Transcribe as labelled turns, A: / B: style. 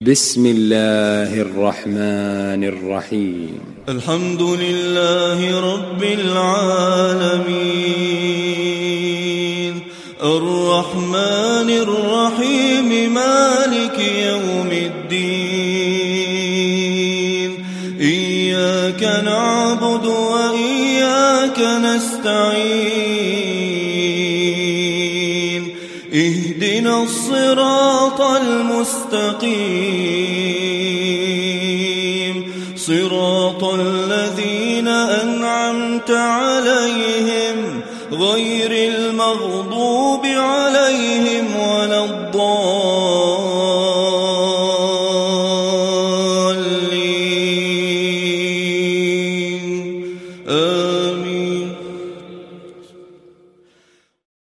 A: بسم الله الرحمن الرحيم.
B: الحمد لله رب العالمين، الرحمن الرحيم، مالك يوم الدين. إياك نعبد وإياك نستعين، اهدنا الصراط المستقيم، صراط الذين أنعمت عليهم غير المغضوب عليهم